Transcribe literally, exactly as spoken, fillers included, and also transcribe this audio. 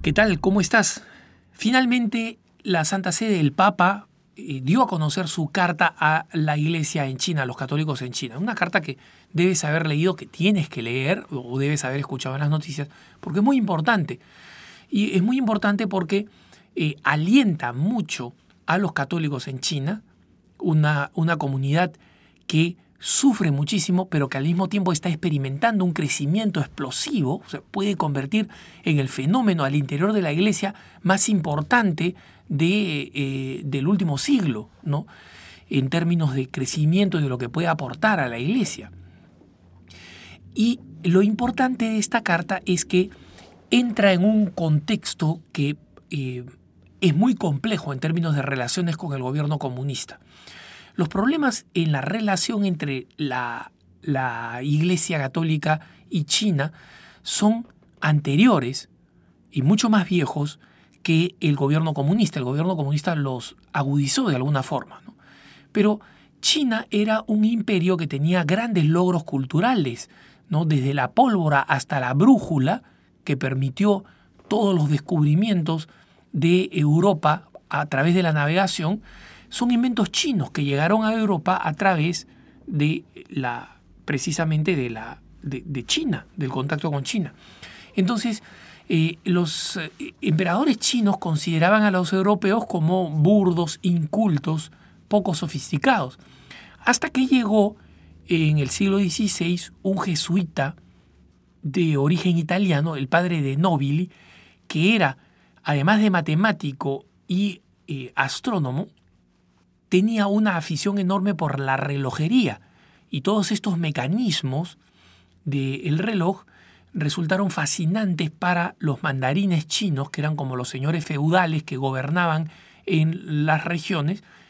¿Qué tal? ¿Cómo estás? Finalmente, la Santa Sede, el Papa, eh, dio a conocer su carta a la Iglesia en China, a los católicos en China. Una carta que debes haber leído, que tienes que leer o debes haber escuchado en las noticias, porque es muy importante. Y es muy importante porque eh, alienta mucho a los católicos en China, una, una comunidad que sufre muchísimo, pero que al mismo tiempo está experimentando un crecimiento explosivo. O sea, puede convertir en el fenómeno al interior de la Iglesia más importante de, eh, del último siglo, ¿no? En términos de crecimiento y de lo que puede aportar a la Iglesia. Y lo importante de esta carta es que entra en un contexto que eh, es muy complejo en términos de relaciones con el gobierno comunista. Los problemas en la relación entre la, la Iglesia Católica y China son anteriores y mucho más viejos que el gobierno comunista. El gobierno comunista los agudizó de alguna forma, ¿no? Pero China era un imperio que tenía grandes logros culturales, ¿no? Desde la pólvora hasta la brújula, que permitió todos los descubrimientos de Europa a través de la navegación. Son inventos chinos que llegaron a Europa a través de la, precisamente de, la, de, de China, del contacto con China. Entonces, eh, los eh, emperadores chinos consideraban a los europeos como burdos, incultos, poco sofisticados. Hasta que llegó en el siglo dieciséis un jesuita de origen italiano, el padre de Nobili, que era, además de matemático y eh, astrónomo, tenía una afición enorme por la relojería, y todos estos mecanismos del reloj resultaron fascinantes para los mandarines chinos, que eran como los señores feudales que gobernaban en las regiones,